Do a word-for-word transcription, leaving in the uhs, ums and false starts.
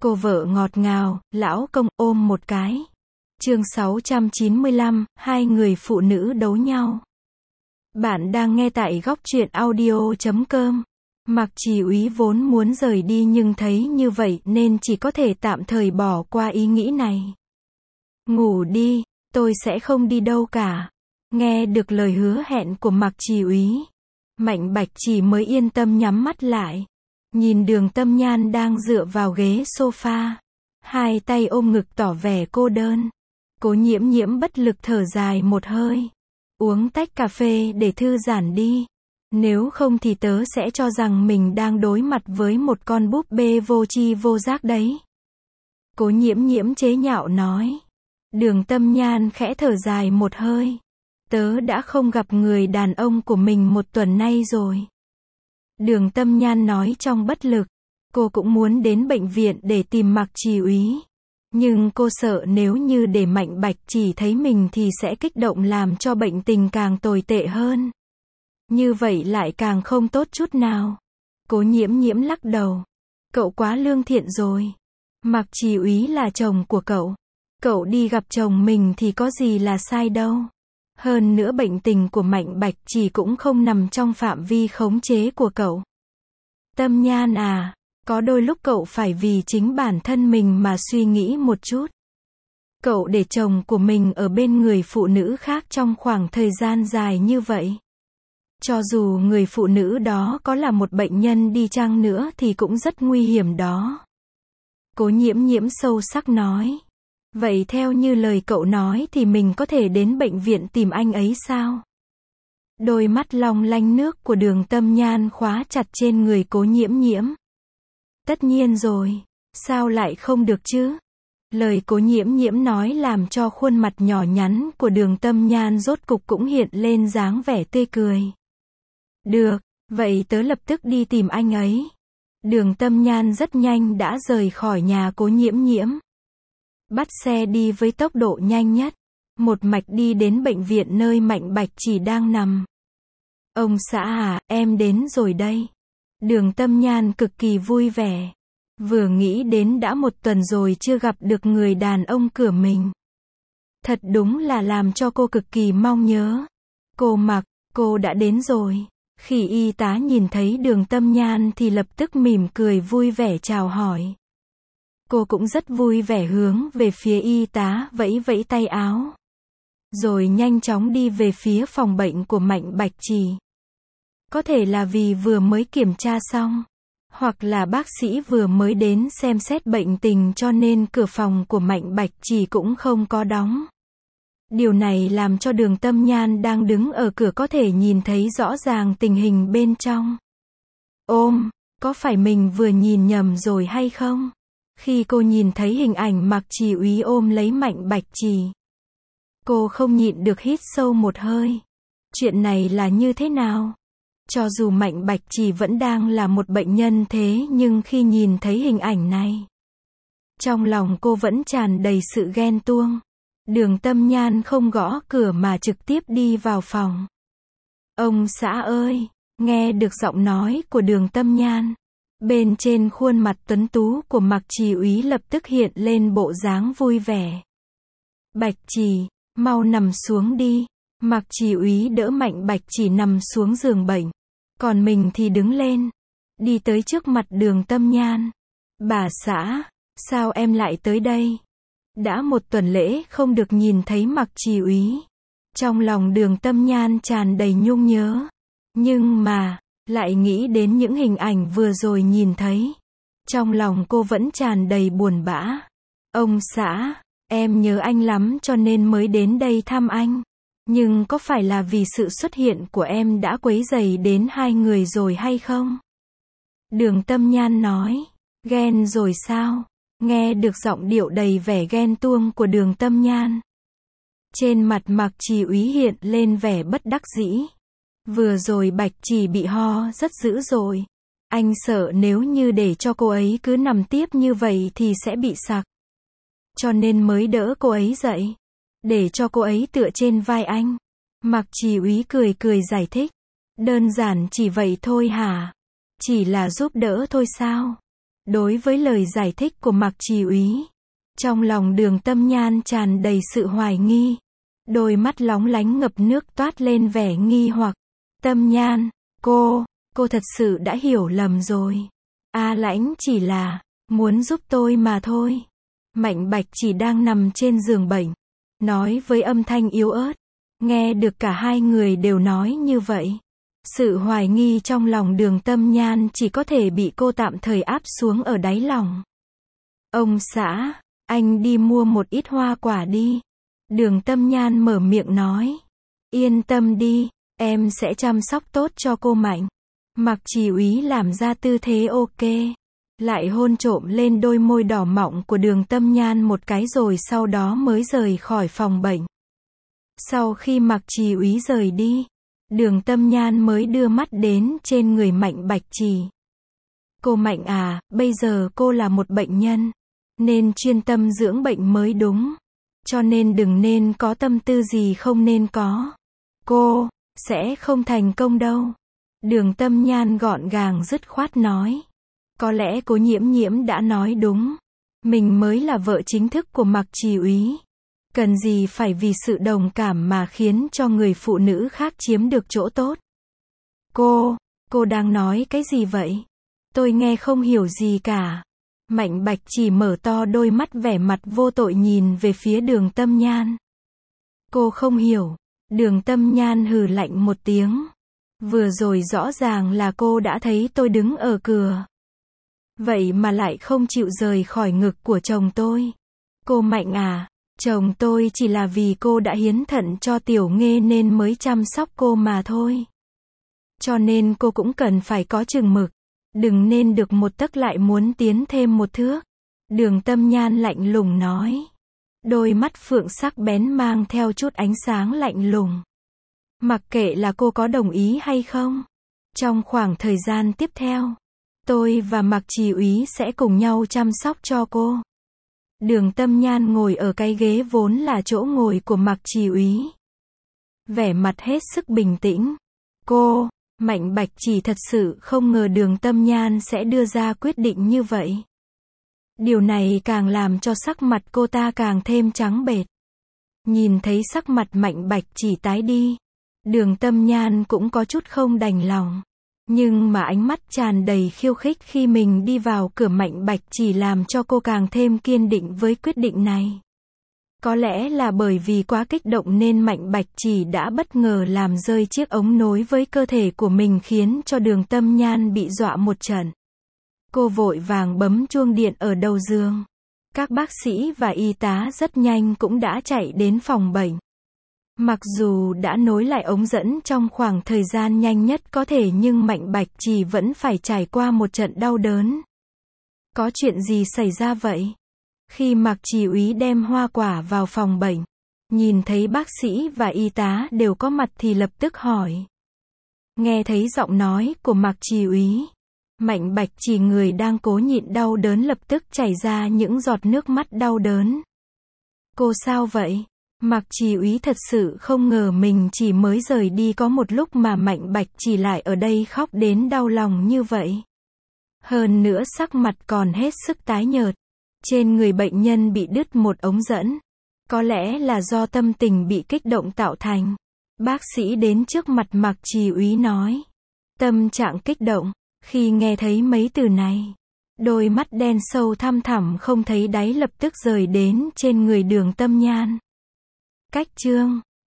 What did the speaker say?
Cô vợ ngọt ngào, lão công, ôm một cái. Chương sáu trăm chín mươi lăm, hai người phụ nữ đấu nhau. Bạn đang nghe tại góc truyện audio chấm com. Mạc Trì Úy vốn muốn rời đi nhưng thấy như vậy nên chỉ có thể tạm thời bỏ qua ý nghĩ này. Ngủ đi, tôi sẽ không đi đâu cả. Nghe được lời hứa hẹn của Mạc Trì Úy, Mạnh Bạch Chỉ mới yên tâm nhắm mắt lại. Nhìn Đường Tâm Nhan đang dựa vào ghế sofa, hai tay ôm ngực tỏ vẻ cô đơn. Cố Nhiễm Nhiễm bất lực thở dài một hơi. Uống tách cà phê để thư giãn đi. Nếu không thì tớ sẽ cho rằng mình đang đối mặt với một con búp bê vô tri vô giác đấy. Cố Nhiễm Nhiễm chế nhạo nói. Đường Tâm Nhan khẽ thở dài một hơi. Tớ đã không gặp người đàn ông của mình một tuần nay rồi. Đường Tâm Nhan nói trong bất lực. Cô cũng muốn đến bệnh viện để tìm Mạc Trì Úy. Nhưng cô sợ nếu như để Mạnh Bạch Chỉ thấy mình thì sẽ kích động làm cho bệnh tình càng tồi tệ hơn. Như vậy lại càng không tốt chút nào. Cố Nhiễm Nhiễm lắc đầu. Cậu quá lương thiện rồi. Mạc Trì Úy là chồng của cậu. Cậu đi gặp chồng mình thì có gì là sai đâu. Hơn nữa bệnh tình của Mạnh Bạch Chỉ cũng không nằm trong phạm vi khống chế của cậu. Tâm Nhan à, có đôi lúc cậu phải vì chính bản thân mình mà suy nghĩ một chút. Cậu để chồng của mình ở bên người phụ nữ khác trong khoảng thời gian dài như vậy. Cho dù người phụ nữ đó có là một bệnh nhân đi chăng nữa thì cũng rất nguy hiểm đó. Cố Nhiễm Nhiễm sâu sắc nói. Vậy theo như lời cậu nói thì mình có thể đến bệnh viện tìm anh ấy sao? Đôi mắt long lanh nước của Đường Tâm Nhan khóa chặt trên người Cố Nhiễm Nhiễm. Tất nhiên rồi, sao lại không được chứ? Lời Cố Nhiễm Nhiễm nói làm cho khuôn mặt nhỏ nhắn của Đường Tâm Nhan rốt cục cũng hiện lên dáng vẻ tươi cười. Được, vậy tớ lập tức đi tìm anh ấy. Đường Tâm Nhan rất nhanh đã rời khỏi nhà Cố Nhiễm Nhiễm. Bắt xe đi với tốc độ nhanh nhất. Một mạch đi đến bệnh viện nơi Mạnh Bạch Chỉ đang nằm. Ông xã à, em đến rồi đây. Đường Tâm Nhan cực kỳ vui vẻ. Vừa nghĩ đến đã một tuần rồi chưa gặp được người đàn ông cửa mình. Thật đúng là làm cho cô cực kỳ mong nhớ. Cô Mạc, cô đã đến rồi. Khi y tá nhìn thấy Đường Tâm Nhan thì lập tức mỉm cười vui vẻ chào hỏi. Cô cũng rất vui vẻ hướng về phía y tá vẫy vẫy tay áo. Rồi nhanh chóng đi về phía phòng bệnh của Mạnh Bạch Chỉ. Có thể là vì vừa mới kiểm tra xong. Hoặc là bác sĩ vừa mới đến xem xét bệnh tình cho nên cửa phòng của Mạnh Bạch Chỉ cũng không có đóng. Điều này làm cho Đường Tâm Nhan đang đứng ở cửa có thể nhìn thấy rõ ràng tình hình bên trong. Ôm, có phải mình vừa nhìn nhầm rồi hay không? Khi cô nhìn thấy hình ảnh Mạc Trì Úy ôm lấy Mạnh Bạch Chỉ, cô không nhịn được hít sâu một hơi. Chuyện này là như thế nào? Cho dù Mạnh Bạch Chỉ vẫn đang là một bệnh nhân thế nhưng khi nhìn thấy hình ảnh này, trong lòng cô vẫn tràn đầy sự ghen tuông. Đường Tâm Nhan không gõ cửa mà trực tiếp đi vào phòng. Ông xã ơi, nghe được giọng nói của Đường Tâm Nhan. Bên trên khuôn mặt tuấn tú của Mạc Trì Úy lập tức hiện lên bộ dáng vui vẻ. Bạch Chỉ, mau nằm xuống đi. Mạc Trì Úy đỡ Mạnh Bạch Chỉ nằm xuống giường bệnh. Còn mình thì đứng lên. Đi tới trước mặt Đường Tâm Nhan. Bà xã, sao em lại tới đây? Đã một tuần lễ không được nhìn thấy Mạc Trì Úy. Trong lòng Đường Tâm Nhan tràn đầy nhung nhớ. Nhưng mà, lại nghĩ đến những hình ảnh vừa rồi nhìn thấy. Trong lòng cô vẫn tràn đầy buồn bã. Ông xã, em nhớ anh lắm cho nên mới đến đây thăm anh. Nhưng có phải là vì sự xuất hiện của em đã quấy rầy đến hai người rồi hay không? Đường Tâm Nhan nói. Ghen rồi sao? Nghe được giọng điệu đầy vẻ ghen tuông của Đường Tâm Nhan. Trên mặt Mạc Trì Úy hiện lên vẻ bất đắc dĩ. Vừa rồi Bạch Chỉ bị ho rất dữ rồi. Anh sợ nếu như để cho cô ấy cứ nằm tiếp như vậy thì sẽ bị sặc. Cho nên mới đỡ cô ấy dậy. Để cho cô ấy tựa trên vai anh. Mạc Trì Úy cười cười giải thích. Đơn giản chỉ vậy thôi hả? Chỉ là giúp đỡ thôi sao? Đối với lời giải thích của Mạc Trì Úy, trong lòng Đường Tâm Nhan tràn đầy sự hoài nghi. Đôi mắt lóng lánh ngập nước toát lên vẻ nghi hoặc. Tâm Nhan, cô, cô thật sự đã hiểu lầm rồi. A Lãnh chỉ là muốn giúp tôi mà thôi. Mạnh Bạch chỉ đang nằm trên giường bệnh, nói với âm thanh yếu ớt. Nghe được cả hai người đều nói như vậy. Sự hoài nghi trong lòng Đường Tâm Nhan chỉ có thể bị cô tạm thời áp xuống ở đáy lòng. Ông xã, anh đi mua một ít hoa quả đi. Đường Tâm Nhan mở miệng nói. Yên tâm đi, em sẽ chăm sóc tốt cho cô Mạnh. Mạc Trì Úy làm ra tư thế ok. Lại hôn trộm lên đôi môi đỏ mọng của Đường Tâm Nhan một cái rồi sau đó mới rời khỏi phòng bệnh. Sau khi Mạc Trì Úy rời đi, Đường Tâm Nhan mới đưa mắt đến trên người Mạnh Bạch Trì. Cô Mạnh à, bây giờ cô là một bệnh nhân, nên chuyên tâm dưỡng bệnh mới đúng. Cho nên đừng nên có tâm tư gì không nên có. Cô sẽ không thành công đâu. Đường Tâm Nhan gọn gàng dứt khoát nói. Có lẽ cô Nhiễm Nhiễm đã nói đúng. Mình mới là vợ chính thức của Mạc Trì Úy. Cần gì phải vì sự đồng cảm mà khiến cho người phụ nữ khác chiếm được chỗ tốt. Cô, cô đang nói cái gì vậy? Tôi nghe không hiểu gì cả. Mạnh Bạch chỉ mở to đôi mắt vẻ mặt vô tội nhìn về phía Đường Tâm Nhan. Cô không hiểu. Đường Tâm Nhan hừ lạnh một tiếng. Vừa rồi rõ ràng là cô đã thấy tôi đứng ở cửa. Vậy mà lại không chịu rời khỏi ngực của chồng tôi. Cô Mạnh à, chồng tôi chỉ là vì cô đã hiến thận cho Tiểu Nghê nên mới chăm sóc cô mà thôi. Cho nên cô cũng cần phải có chừng mực. Đừng nên được một tấc lại muốn tiến thêm một thước. Đường Tâm Nhan lạnh lùng nói. Đôi mắt phượng sắc bén mang theo chút ánh sáng lạnh lùng. Mặc kệ là cô có đồng ý hay không, trong khoảng thời gian tiếp theo, tôi và Mạc Trì Úy sẽ cùng nhau chăm sóc cho cô. Đường Tâm Nhan ngồi ở cái ghế vốn là chỗ ngồi của Mạc Trì Úy. Vẻ mặt hết sức bình tĩnh. Cô, Mạnh Bạch chỉ thật sự không ngờ Đường Tâm Nhan sẽ đưa ra quyết định như vậy. Điều này càng làm cho sắc mặt cô ta càng thêm trắng bệch. Nhìn thấy sắc mặt Mạnh Bạch chỉ tái đi, Đường Tâm Nhan cũng có chút không đành lòng. Nhưng mà ánh mắt tràn đầy khiêu khích khi mình đi vào cửa Mạnh Bạch chỉ làm cho cô càng thêm kiên định với quyết định này. Có lẽ là bởi vì quá kích động nên Mạnh Bạch chỉ đã bất ngờ làm rơi chiếc ống nối với cơ thể của mình khiến cho Đường Tâm Nhan bị dọa một trận. Cô vội vàng bấm chuông điện ở đầu giường. Các bác sĩ và y tá rất nhanh cũng đã chạy đến phòng bệnh. Mặc dù đã nối lại ống dẫn trong khoảng thời gian nhanh nhất có thể nhưng Mạnh Bạch chỉ vẫn phải trải qua một trận đau đớn. Có chuyện gì xảy ra vậy? Khi Mạc Trì Úy đem hoa quả vào phòng bệnh, nhìn thấy bác sĩ và y tá đều có mặt thì lập tức hỏi. Nghe thấy giọng nói của Mạc Trì Úy, Mạnh Bạch chỉ người đang cố nhịn đau đớn lập tức chảy ra những giọt nước mắt đau đớn. Cô sao vậy? Mạc Trì Úy thật sự không ngờ mình chỉ mới rời đi có một lúc mà Mạnh Bạch chỉ lại ở đây khóc đến đau lòng như vậy. Hơn nữa sắc mặt còn hết sức tái nhợt. Trên người bệnh nhân bị đứt một ống dẫn. Có lẽ là do tâm tình bị kích động tạo thành. Bác sĩ đến trước mặt Mạc Trì Úy nói. Tâm trạng kích động. Khi nghe thấy mấy từ này, đôi mắt đen sâu thăm thẳm không thấy đáy lập tức rời đến trên người Đường Tâm Nhan. Cách chương